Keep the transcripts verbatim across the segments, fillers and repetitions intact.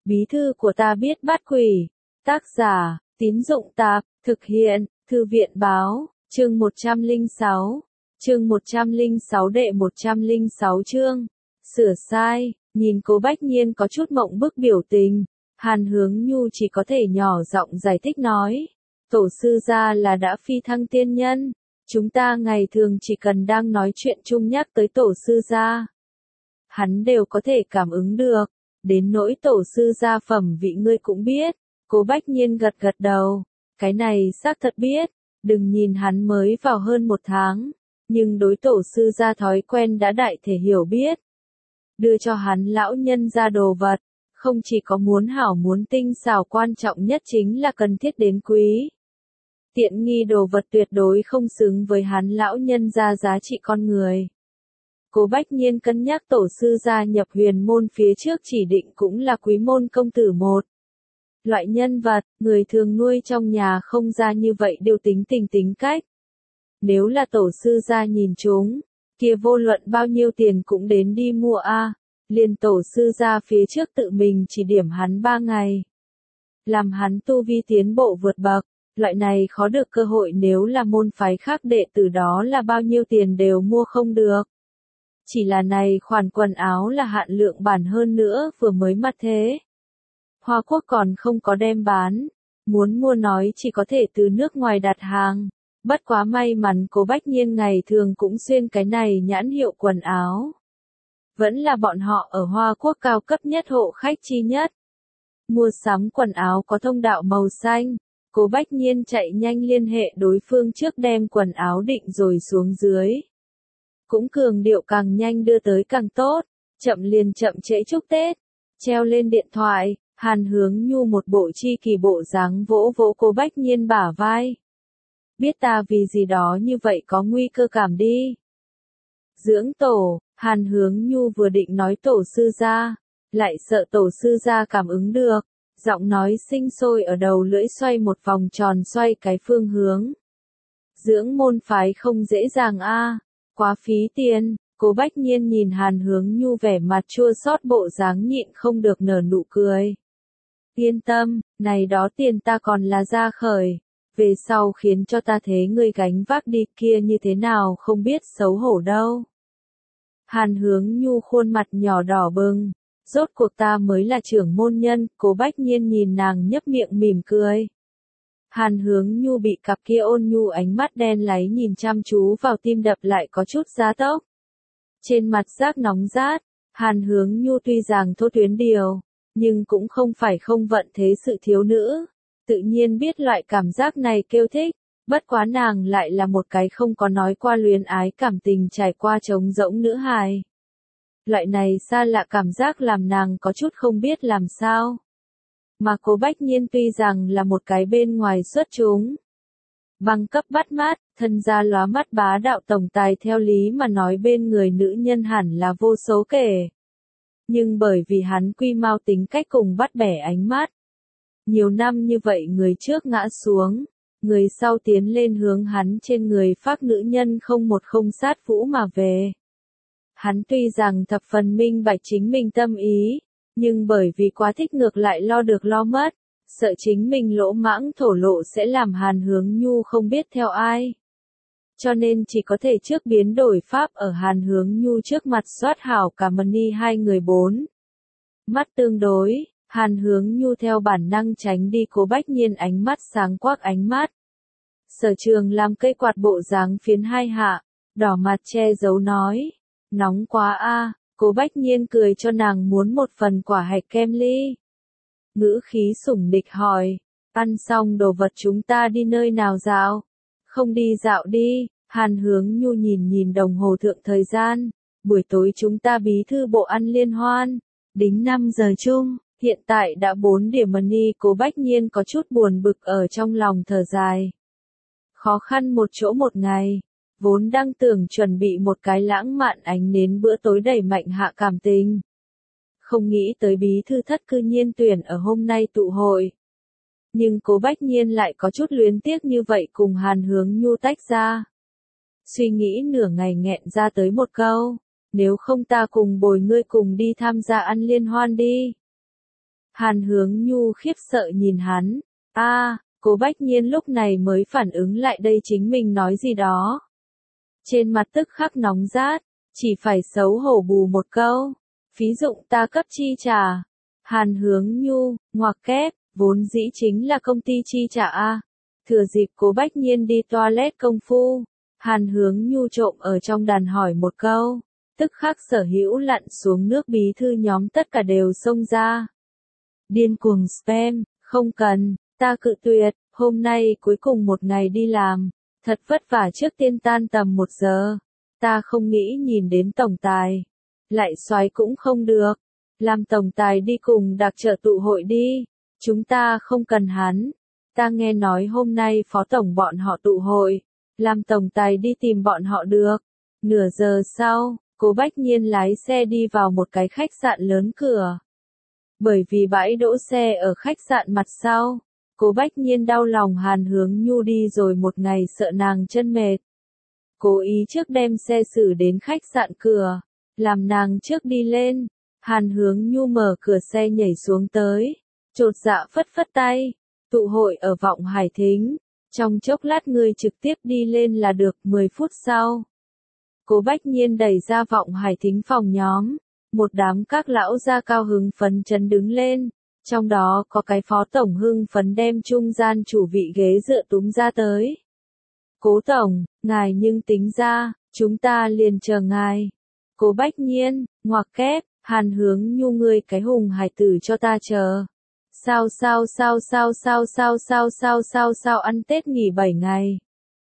Bí thư của ta biết bắt quỷ. Tác giả, Tín Dụng Tạp, thực hiện, Thư viện Báo, chương một trăm lẻ sáu, chương một trăm lẻ sáu đệ một trăm lẻ sáu chương, sửa sai, nhìn Cố Bách Nhiên có chút mộng bức biểu tình, Hàn Hướng Nhu chỉ có thể nhỏ giọng giải thích nói, tổ sư gia là đã phi thăng tiên nhân, chúng ta ngày thường chỉ cần đang nói chuyện chung nhắc tới tổ sư gia. Hắn đều có thể cảm ứng được, đến nỗi tổ sư gia phẩm vị ngươi cũng biết, Cố Bách Nhiên gật gật đầu, cái này xác thật biết, đừng nhìn hắn mới vào hơn một tháng, nhưng đối tổ sư gia thói quen đã đại thể hiểu biết. Đưa cho hắn lão nhân ra đồ vật, không chỉ có muốn hảo muốn tinh xảo, quan trọng nhất chính là cần thiết đến quý. Tiện nghi đồ vật tuyệt đối không xứng với hắn lão nhân ra giá trị con người. Cố Bách Nhiên cân nhắc tổ sư gia nhập huyền môn phía trước chỉ định cũng là quý môn công tử một. Loại nhân vật, người thường nuôi trong nhà không ra như vậy đều tính tình tính cách. Nếu là tổ sư gia nhìn chúng, kia vô luận bao nhiêu tiền cũng đến đi mua a. Liền tổ sư gia phía trước tự mình chỉ điểm hắn ba ngày. Làm hắn tu vi tiến bộ vượt bậc, loại này khó được cơ hội nếu là môn phái khác đệ tử đó là bao nhiêu tiền đều mua không được. Chỉ là này khoản quần áo là hạn lượng bản hơn nữa vừa mới mặt thế. Hoa Quốc còn không có đem bán, muốn mua nói chỉ có thể từ nước ngoài đặt hàng. Bất quá may mắn Cố Bách Nhiên ngày thường cũng xuyên cái này nhãn hiệu quần áo. Vẫn là bọn họ ở Hoa Quốc cao cấp nhất hộ khách chi nhất. Mua sắm quần áo có thông đạo màu xanh, Cố Bách Nhiên chạy nhanh liên hệ đối phương trước đem quần áo định rồi xuống dưới. Cũng cường điệu càng nhanh đưa tới càng tốt, chậm liền chậm trễ chúc Tết. Treo lên điện thoại, Hàn Hướng Nhu một bộ chi kỳ bộ dáng vỗ vỗ Cố Bách Nhiên bả vai. Biết ta vì gì đó như vậy có nguy cơ cảm đi. Dưỡng tổ, Hàn Hướng Nhu vừa định nói tổ sư gia, lại sợ tổ sư gia cảm ứng được, giọng nói sinh sôi ở đầu lưỡi xoay một vòng tròn xoay cái phương hướng. Dưỡng môn phái không dễ dàng a, quá phí tiền. Cố Bách Nhiên nhìn Hàn Hướng Nhu vẻ mặt chua xót bộ dáng nhịn không được nở nụ cười. Yên tâm, này đó tiền ta còn là ra khởi, về sau khiến cho ta thế ngươi gánh vác đi kia như thế nào không biết xấu hổ đâu. Hàn Hướng Nhu khuôn mặt nhỏ đỏ bừng, rốt cuộc ta mới là trưởng môn nhân, Cố Bách Nhiên nhìn nàng nhấp miệng mỉm cười. Hàn Hướng Nhu bị cặp kia ôn nhu ánh mắt đen láy nhìn chăm chú vào tim đập lại có chút giá tốc. Trên mặt rác nóng rát, Hàn Hướng Nhu tuy rằng thô tuyến điều, nhưng cũng không phải không vận thế sự thiếu nữ, tự nhiên biết loại cảm giác này kêu thích, bất quá nàng lại là một cái không có nói qua luyến ái cảm tình trải qua trống rỗng nữ hài. Loại này xa lạ cảm giác làm nàng có chút không biết làm sao. Mà Cố Bách Nhiên tuy rằng là một cái bên ngoài xuất chúng, bằng cấp bắt mắt, thân gia lóa mắt bá đạo tổng tài theo lý mà nói bên người nữ nhân hẳn là vô số kể. Nhưng bởi vì hắn quy mau tính cách cùng bắt bẻ ánh mắt. Nhiều năm như vậy người trước ngã xuống, người sau tiến lên hướng hắn trên người phác nữ nhân không một không sát vũ mà về. Hắn tuy rằng thập phần minh bạch chính mình tâm ý, nhưng bởi vì quá thích ngược lại lo được lo mất. Sợ chính mình lỗ mãng thổ lộ sẽ làm Hàn Hướng Nhu không biết theo ai. Cho nên chỉ có thể trước biến đổi pháp ở Hàn Hướng Nhu trước mặt soát hảo cả Mani hai người bốn. Mắt tương đối, Hàn Hướng Nhu theo bản năng tránh đi Cố Bách Nhiên ánh mắt sáng quắc ánh mắt. Sở Trường làm cây quạt bộ dáng phiến hai hạ, đỏ mặt che giấu nói. Nóng quá a. Cố Bách Nhiên cười cho nàng muốn một phần quả hạch kem ly. Ngữ khí sủng địch hỏi, ăn xong đồ vật chúng ta đi nơi nào dạo? Không đi dạo đi, Hàn Hướng Nhu nhìn nhìn đồng hồ thượng thời gian, buổi tối chúng ta bí thư bộ ăn liên hoan, đính năm giờ chung, hiện tại đã bốn điểm Mani. Cố Bách Nhiên có chút buồn bực ở trong lòng thở dài. Khó khăn một chỗ một ngày, vốn đang tưởng chuẩn bị một cái lãng mạn ánh nến bữa tối đẩy mạnh hạ cảm tình. Không nghĩ tới bí thư thất cư nhiên tuyển ở hôm nay tụ hội. Nhưng Cố Bách Nhiên lại có chút luyến tiếc như vậy cùng Hàn Hướng Nhu tách ra. Suy nghĩ nửa ngày nghẹn ra tới một câu, nếu không ta cùng bồi ngươi cùng đi tham gia ăn liên hoan đi. Hàn Hướng Nhu khiếp sợ nhìn hắn. A, à, Cố Bách Nhiên lúc này mới phản ứng lại đây chính mình nói gì đó. Trên mặt tức khắc nóng rát, chỉ phải xấu hổ bù một câu. Phí dụng ta cấp chi trả. Hàn Hướng Nhu, ngoặc kép, vốn dĩ chính là công ty chi trả a. Thừa dịp Cố Bách Nhiên đi toilet công phu, Hàn Hướng Nhu trộm ở trong đàn hỏi một câu, tức khắc sở hữu lặn xuống nước bí thư nhóm tất cả đều xông ra. Điên cuồng spam, không cần, ta cự tuyệt, hôm nay cuối cùng một ngày đi làm, thật vất vả trước tiên tan tầm một giờ, ta không nghĩ nhìn đến tổng tài, lại soái cũng không được, làm tổng tài đi cùng đặc trợ tụ hội đi, chúng ta không cần hắn, ta nghe nói hôm nay phó tổng bọn họ tụ hội, làm tổng tài đi tìm bọn họ được. Nửa giờ sau, Cố Bách Nhiên lái xe đi vào một cái khách sạn lớn cửa. Bởi vì bãi đỗ xe ở khách sạn mặt sau, Cố Bách Nhiên đau lòng Hàn Hướng Nhu đi rồi một ngày sợ nàng chân mệt. Cố ý trước đem xe xử đến khách sạn cửa, làm nàng trước đi lên. Hàn Hướng Nhu mở cửa xe nhảy xuống tới, chột dạ phất phất tay, tụ hội ở Vọng Hải Thính, trong chốc lát ngươi trực tiếp đi lên là được. Mười phút sau, Cố Bách Nhiên đẩy ra Vọng Hải Thính phòng nhóm, một đám các lão gia cao hứng phấn chấn đứng lên, trong đó có cái phó tổng hưng phấn đem trung gian chủ vị ghế dựa túm ra tới. Cố tổng, ngài nhưng tính ra, chúng ta liền chờ ngài. Cố Bách Nhiên, ngoặc kép, Hàn Hướng Nhu ngươi cái hùng hải tử cho ta chờ. Sao sao sao sao sao sao sao sao sao sao ăn Tết nghỉ bảy ngày.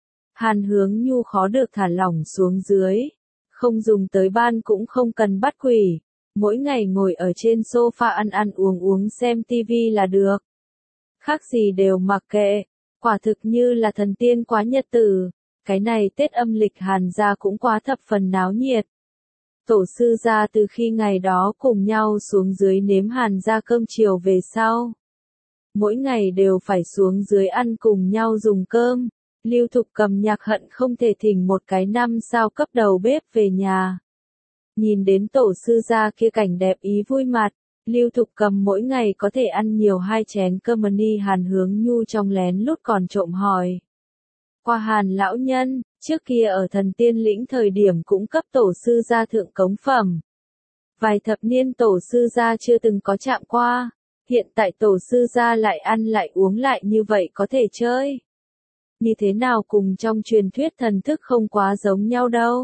Hàn Hướng Nhu khó được thả lỏng xuống dưới, không dùng tới ban cũng không cần bắt quỷ, mỗi ngày ngồi ở trên sofa ăn ăn uống uống xem tivi là được. Khác gì đều mặc kệ, quả thực như là thần tiên quá nhật tử, cái này Tết âm lịch Hàn gia cũng quá thập phần náo nhiệt. Tổ sư gia từ khi ngày đó cùng nhau xuống dưới nếm Hàn gia cơm chiều về sau. Mỗi ngày đều phải xuống dưới ăn cùng nhau dùng cơm. Lưu Thục Cầm nhạc hận không thể thỉnh một cái năm sao cấp đầu bếp về nhà. Nhìn đến tổ sư gia kia cảnh đẹp ý vui mặt, Lưu Thục Cầm mỗi ngày có thể ăn nhiều hai chén cơm ni. Hàn Hướng Nhu trong lén lút còn trộm hỏi. Qua Hàn lão nhân, trước kia ở Thần Tiên Lĩnh thời điểm cũng cấp tổ sư gia thượng cống phẩm. Vài thập niên tổ sư gia chưa từng có chạm qua, hiện tại tổ sư gia lại ăn lại uống lại như vậy có thể chơi. Như thế nào cùng trong truyền thuyết thần thức không quá giống nhau đâu.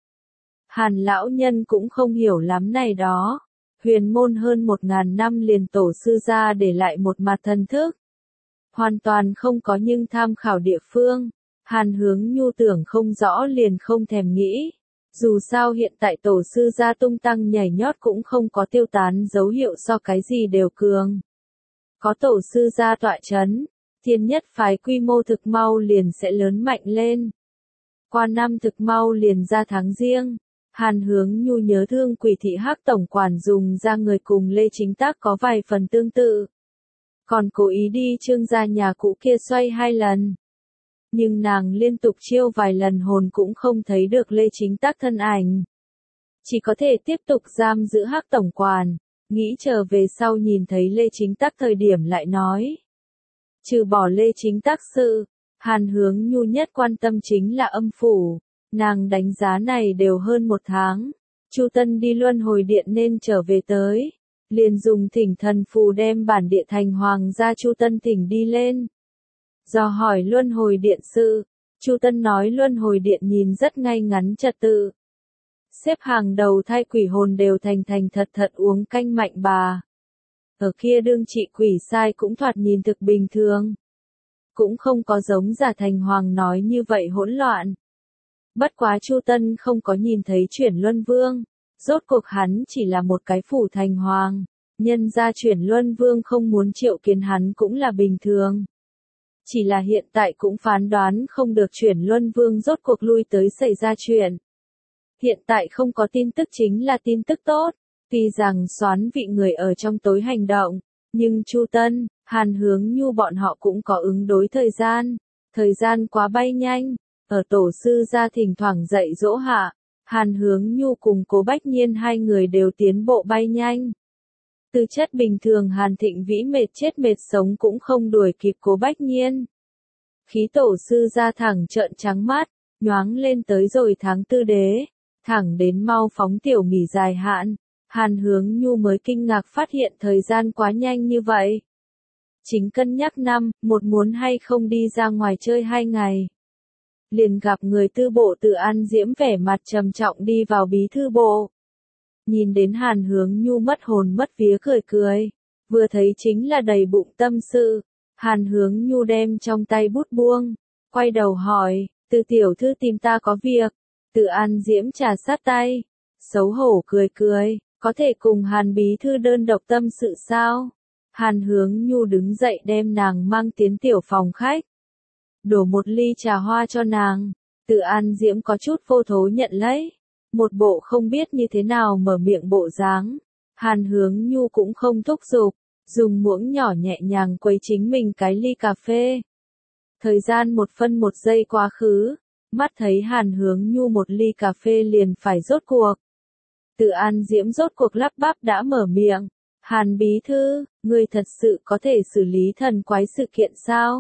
Hàn lão nhân cũng không hiểu lắm này đó. Huyền môn hơn một ngàn năm liền tổ sư gia để lại một mặt thần thức. Hoàn toàn không có nhưng tham khảo địa phương. Hàn Hướng Nhu tưởng không rõ liền không thèm nghĩ. Dù sao hiện tại tổ sư gia tung tăng nhảy nhót cũng không có tiêu tán dấu hiệu so cái gì đều cường. Có tổ sư gia tọa chấn, Thiên Nhất phái quy mô thực mau liền sẽ lớn mạnh lên. Qua năm thực mau liền ra tháng riêng, Hàn Hướng Nhu nhớ thương Quỷ thị Hắc tổng quản dùng ra người cùng Lê Chính Tác có vài phần tương tự. Còn cố ý đi Trương gia nhà cũ kia xoay hai lần. Nhưng nàng liên tục chiêu vài lần hồn cũng không thấy được Lê Chính Tác thân ảnh. Chỉ có thể tiếp tục giam giữ Hắc tổng quản, nghĩ trở về sau nhìn thấy Lê Chính Tác thời điểm lại nói. Trừ bỏ Lê Chính Tác sự, Hàn Hướng Nhu nhất quan tâm chính là âm phủ, nàng đánh giá này đều hơn một tháng. Chu Tân đi luân hồi điện nên trở về tới, liền dùng thỉnh thần phù đem bản địa thành hoàng gia Chu Tân thỉnh đi lên. Do hỏi luân hồi điện sự, Chu Tân nói luân hồi điện nhìn rất ngay ngắn trật tự. Xếp hàng đầu thai quỷ hồn đều thành thành thật thật uống canh mạnh bà. Ở kia đương trị quỷ sai cũng thoạt nhìn thực bình thường. Cũng không có giống giả thành hoàng nói như vậy hỗn loạn. Bất quá Chu Tân không có nhìn thấy chuyển luân vương. Rốt cuộc hắn chỉ là một cái phủ thành hoàng. Nhân ra chuyển luân vương không muốn triệu kiến hắn cũng là bình thường. Chỉ là hiện tại cũng phán đoán không được chuyển luân vương rốt cuộc lui tới xảy ra chuyện. Hiện tại không có tin tức chính là tin tức tốt. Tuy rằng xoán vị người ở trong tối hành động, nhưng Chu Tân, Hàn Hướng Nhu bọn họ cũng có ứng đối thời gian. Thời gian quá bay nhanh, ở tổ sư gia thỉnh thoảng dạy dỗ hạ, Hàn Hướng Nhu cùng Cố Bách Nhiên hai người đều tiến bộ bay nhanh. Tư chất bình thường Hàn Thịnh Vĩ mệt chết mệt sống cũng không đuổi kịp Cố Bách Nhiên. Khí tổ sư ra thẳng trợn trắng mắt, nhoáng lên tới rồi tháng tư đế, thẳng đến mau phóng tiểu nghỉ dài hạn. Hàn Hướng Nhu mới kinh ngạc phát hiện thời gian quá nhanh như vậy. Chính cân nhắc năm, một muốn hay không đi ra ngoài chơi hai ngày. Liền gặp người tư bộ Từ An Diễm vẻ mặt trầm trọng đi vào bí thư bộ. Nhìn đến Hàn Hướng Nhu mất hồn mất vía cười cười, vừa thấy chính là đầy bụng tâm sự. Hàn Hướng Nhu đem trong tay bút buông, quay đầu hỏi, Từ tiểu thư tìm ta có việc. Từ An Diễm trà sát tay, xấu hổ cười cười, có thể cùng Hàn bí thư đơn độc tâm sự sao? Hàn Hướng Nhu đứng dậy đem nàng mang tiến tiểu phòng khách, đổ một ly trà hoa cho nàng. Từ An Diễm có chút vô thố nhận lấy, một bộ không biết như thế nào mở miệng bộ dáng. Hàn Hướng Nhu cũng không thúc giục, dùng muỗng nhỏ nhẹ nhàng quấy chính mình cái ly cà phê. Thời gian một phân một giây quá khứ, mắt thấy Hàn Hướng Nhu một ly cà phê liền phải rốt cuộc. Từ An Diễm rốt cuộc lắp bắp đã mở miệng, Hàn bí thư, ngươi thật sự có thể xử lý thần quái sự kiện sao?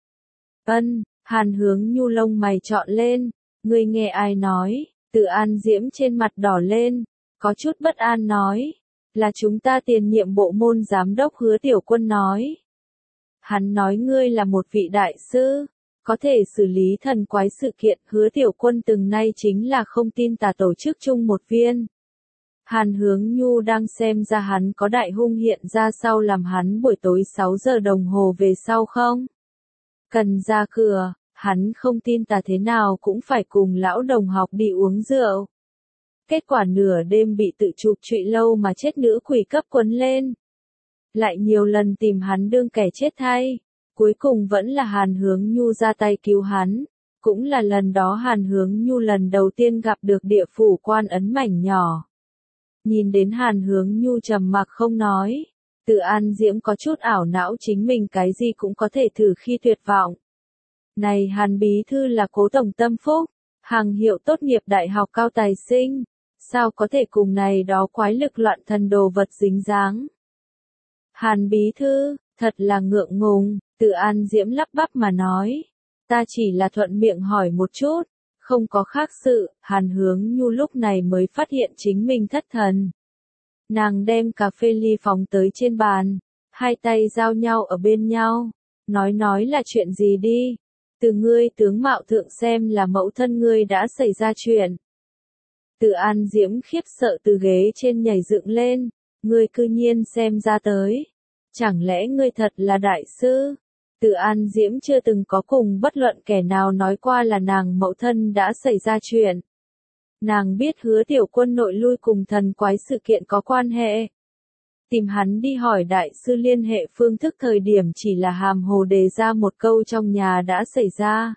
Ân, Hàn Hướng Nhu lông mày trọn lên, ngươi nghe ai nói? Từ An Diễm trên mặt đỏ lên, có chút bất an nói, là chúng ta tiền nhiệm bộ môn giám đốc Hứa Tiểu Quân nói. Hắn nói ngươi là một vị đại sư, có thể xử lý thần quái sự kiện. Hứa Tiểu Quân từng nay chính là không tin tà tổ chức chung một viên. Hàn Hướng Nhu đang xem ra hắn có đại hung hiện ra sau làm hắn buổi tối sáu giờ đồng hồ về sau không? Cần ra cửa, hắn không tin tà thế nào cũng phải cùng lão đồng học đi uống rượu. Kết quả nửa đêm bị tự chụp trụy lâu mà chết nữ quỷ cấp quấn lên. Lại nhiều lần tìm hắn đương kẻ chết thay. Cuối cùng vẫn là Hàn Hướng Nhu ra tay cứu hắn. Cũng là lần đó Hàn Hướng Nhu lần đầu tiên gặp được địa phủ quan ấn mảnh nhỏ. Nhìn đến Hàn Hướng Nhu trầm mặc không nói. Từ An Diễm có chút ảo não chính mình cái gì cũng có thể thử khi tuyệt vọng. Này Hàn bí thư là Cố tổng tâm phúc, hàng hiệu tốt nghiệp đại học cao tài sinh. Sao có thể cùng này đó quái lực loạn thần đồ vật dính dáng? Hàn bí thư, thật là ngượng ngùng, Từ An Diễm lắp bắp mà nói. Ta chỉ là thuận miệng hỏi một chút, không có khác sự. Hàn Hướng Nhu lúc này mới phát hiện chính mình thất thần. Nàng đem cà phê ly phóng tới trên bàn, hai tay giao nhau ở bên nhau, nói nói là chuyện gì đi. Từ ngươi tướng mạo thượng xem là mẫu thân ngươi đã xảy ra chuyện. Từ An Diễm khiếp sợ từ ghế trên nhảy dựng lên, ngươi cư nhiên xem ra tới. Chẳng lẽ ngươi thật là đại sư? Từ An Diễm chưa từng có cùng bất luận kẻ nào nói qua là nàng mẫu thân đã xảy ra chuyện. Nàng biết Hứa Tiểu Quân nội lui cùng thần quái sự kiện có quan hệ. Tìm hắn đi hỏi đại sư liên hệ phương thức thời điểm chỉ là hàm hồ đề ra một câu trong nhà đã xảy ra.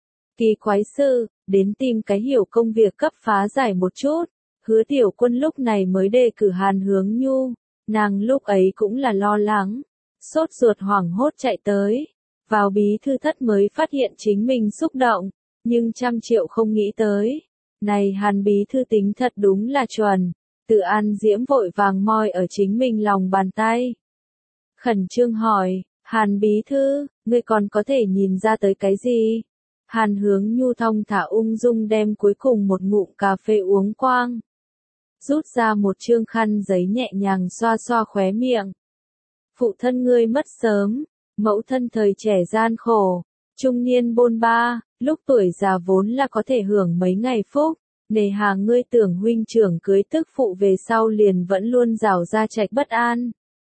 Kỳ quái sư, đến tìm cái hiểu công việc cấp phá giải một chút. Hứa Tiểu Quân lúc này mới đề cử Hàn Hướng Nhu. Nàng lúc ấy cũng là lo lắng, sốt ruột hoảng hốt chạy tới. Vào bí thư thất mới phát hiện chính mình xúc động, nhưng trăm triệu không nghĩ tới. Này Hàn bí thư tính thật đúng là chuẩn. Từ An Diễm vội vàng moi ở chính mình lòng bàn tay. Khẩn trương hỏi, Hàn bí thư, ngươi còn có thể nhìn ra tới cái gì? Hàn Hướng Nhu thong thả ung dung đem cuối cùng một ngụm cà phê uống quang. Rút ra một trương khăn giấy nhẹ nhàng xoa xoa khóe miệng. Phụ thân ngươi mất sớm, mẫu thân thời trẻ gian khổ, trung niên bôn ba, lúc tuổi già vốn là có thể hưởng mấy ngày phúc. Nề hà ngươi tưởng huynh trưởng cưới tức phụ về sau liền vẫn luôn rảo ra trạch bất an.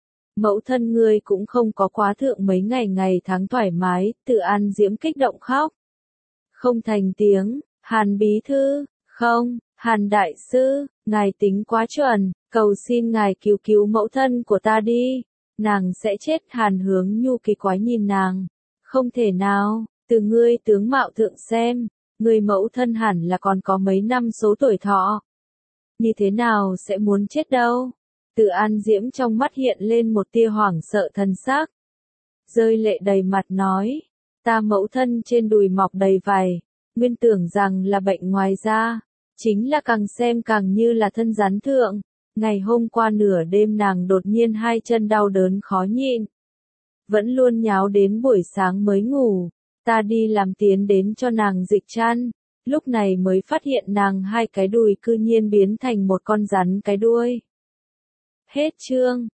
Mẫu thân ngươi cũng không có quá thượng mấy ngày ngày tháng thoải mái. Từ An Diễm kích động khóc. Không thành tiếng, Hàn bí thư, không, Hàn đại sư, ngài tính quá chuẩn, cầu xin ngài cứu cứu mẫu thân của ta đi, nàng sẽ chết. Hàn Hướng Nhu kỳ quái nhìn nàng, không thể nào, từ ngươi tướng mạo thượng xem. Người mẫu thân hẳn là còn có mấy năm số tuổi thọ. Như thế nào sẽ muốn chết đâu? Từ An Diễm trong mắt hiện lên một tia hoảng sợ thần sắc. Rơi lệ đầy mặt nói. Ta mẫu thân trên đùi mọc đầy vảy. Nguyên tưởng rằng là bệnh ngoài da. Chính là càng xem càng như là thân rắn thượng. Ngày hôm qua nửa đêm nàng đột nhiên hai chân đau đớn khó nhịn. Vẫn luôn nháo đến buổi sáng mới ngủ. Ta đi làm tiến đến cho nàng dịch chăn. Lúc này mới phát hiện nàng hai cái đùi cư nhiên biến thành một con rắn cái đuôi. Hết chương.